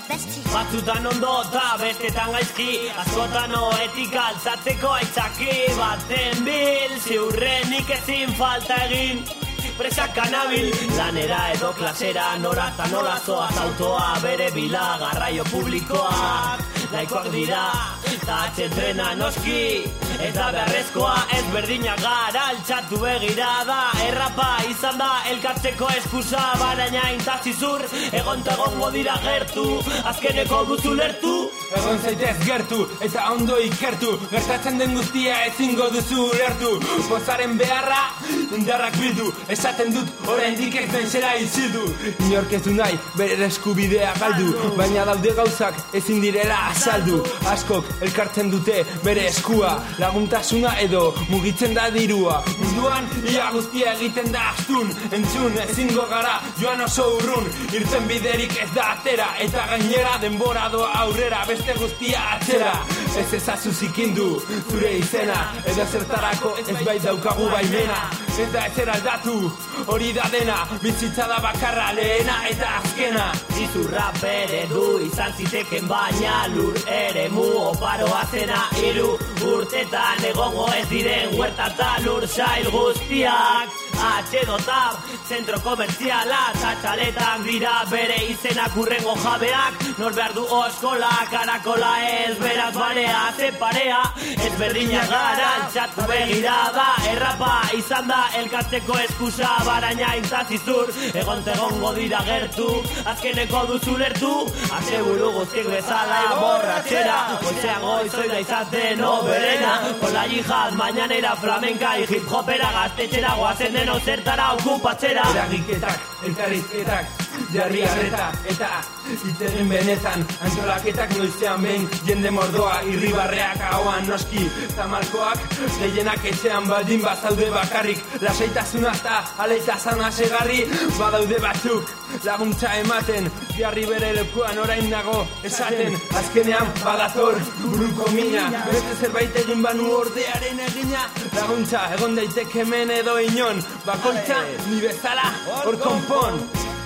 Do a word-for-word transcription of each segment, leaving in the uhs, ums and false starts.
Batzutan ondo eta bestetan gaizki, askotan oetika altzatzeko aitzaki. Baten bil, ziurrenik ezin falta egin, presak nabil, lanera edo klasera, nora eta nola zoaz autoa, bere bila, garraio publikoak nahikoak dira, eta atxetrena noski, ez da beharrezkoa, ez berdinak gara, altxatu begirada, errapa izan da elkartzeko eskusa, baraina intazizur, egonta egongo dira gertu, azkeneko duzu lertu. Egon zaitez gertu, eta ondo ikertu, gertatzen den guztia ezingo duzu ulertu, pozaren beharra, indarrak bildu, esaten dut, oraindik ez den zera izildu. Inork ez du nahi, bere eskubidea galdu, baina daude gauzak ezin direla azaldu. Askok elkartzen dute bere eskua, laguntasuna edo mugitzen da dirua. Munduan ia guztia egiten da astun, entzun ezingo gara joan oso urrun, irten biderik ez da atera, eta gainera denbora doa aurrera, beste guztia atzera. Ez ezazu zikindu zure izena, edo zertarako ez bai daukagu baimena. Ez da ezer aldatu, hori da dena, bizitza da bakarra lehena eta azkena. Izurra bere du izan ziteken baina lur ere mu oparoa zena, hiru urtetan egongo ez diren huerta eta lur sail guztiak. Atxedotab, zentro komertziala eta txaletak dira bere izenak urrengo jabeak. Nor behar du oskola, karakola ez beraz barea, zeparea, ez berdinak gara, altxatu begirada, errapa izan da elkartzeko eskusa, baraina intzazizur, egonte egongo dira gertu, azkeneko duzu lertu, aseguru guztiek bezala borratxera, goizean goizoi da izaten oberena, con la yihad, mañanera flamenka, y hip hopera gaztetxera, goazen deno zertara okupatzera. Eragiketak, elkarrizketak, jarri arreta, eta iteren benetan, antolaketak noizean behin, jende mordoa, irribarreak ahoan noski, tamalkoak, gehienak etxean baldin bazaude bakarrik, lasaitasuna eta aleitazana segarri, badaude batzuk, laguntza ematen, jarri bere lekuan orain nago, esaten, azkenean badator, buruko mina, beste zerbait egin banu ordearen egina, laguntza, egon daiteke hemen edo inon, bakoitza, ni bezala, hor konpon.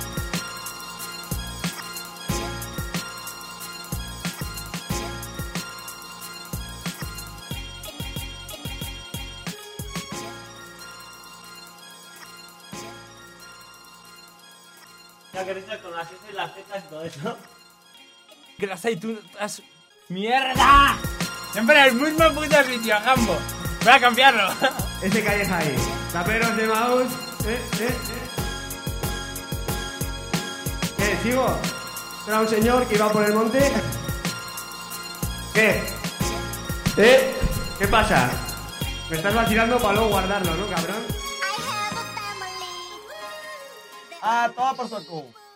Ya que dices con las S y las Z y todo eso. Que las hay tú... Has... ¡Mierda! Siempre en el mismo puto sitio, Jambo. Voy a cambiarlo. Ese calleja ahí. Taperos de mouse. Eh, eh, eh. ¿Qué? ¿Sigo? Era un señor que iba por el monte. ¿Qué? ¿Eh? ¿Qué pasa? Me estás vacilando para luego guardarlo, ¿no, cabrón? Ah, toma por saco.